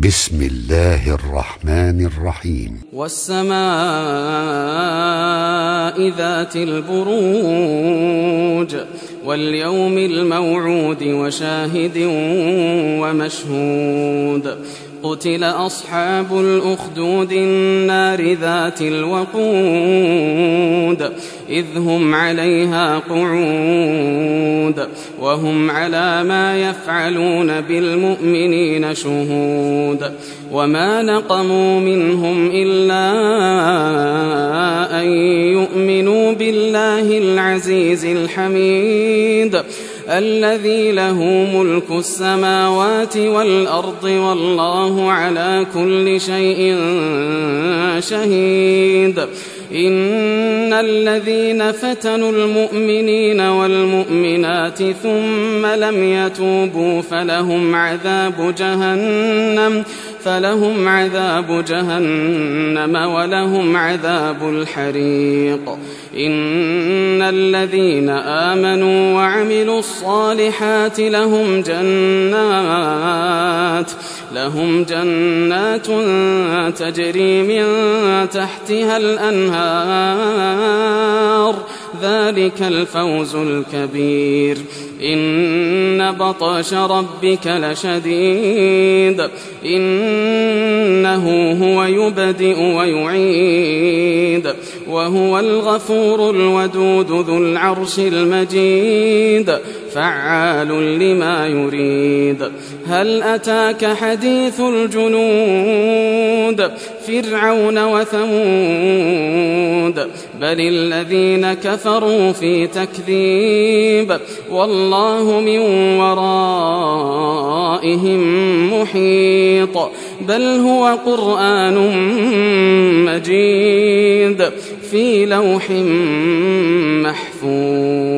بسم الله الرحمن الرحيم. والسماء ذات البروج واليوم الموعود وشاهد ومشهود. قتل أصحاب الأخدود النار ذات الوقود إذ هم عليها قعود وهم على ما يفعلون بالمؤمنين شهود. وما نقموا منهم إلا أن يؤمنوا بالله العزيز الحميد الذي له ملك السماوات والأرض والله على كل شيء شهيد. إن الذين فتنوا المؤمنين والمؤمنات ثم لم يتوبوا فلهم عذاب جهنم ولهم عذاب الحريق. إن الذين آمنوا وعملوا الصالحات لهم جنات تجري من تحتها الأنهار ذلك الفوز الكبير. إن بطش ربك لشديد إنه هو يبدئ ويعيد وهو الغفور الودود ذو العرش المجيد فعال لما يريد. هل أتاك حديث الجنود فرعون وثمود بل الذين كفروا في تكذيب والله من ورائهم محيط. بل هو قرآن مجيد في لوح محفوظ.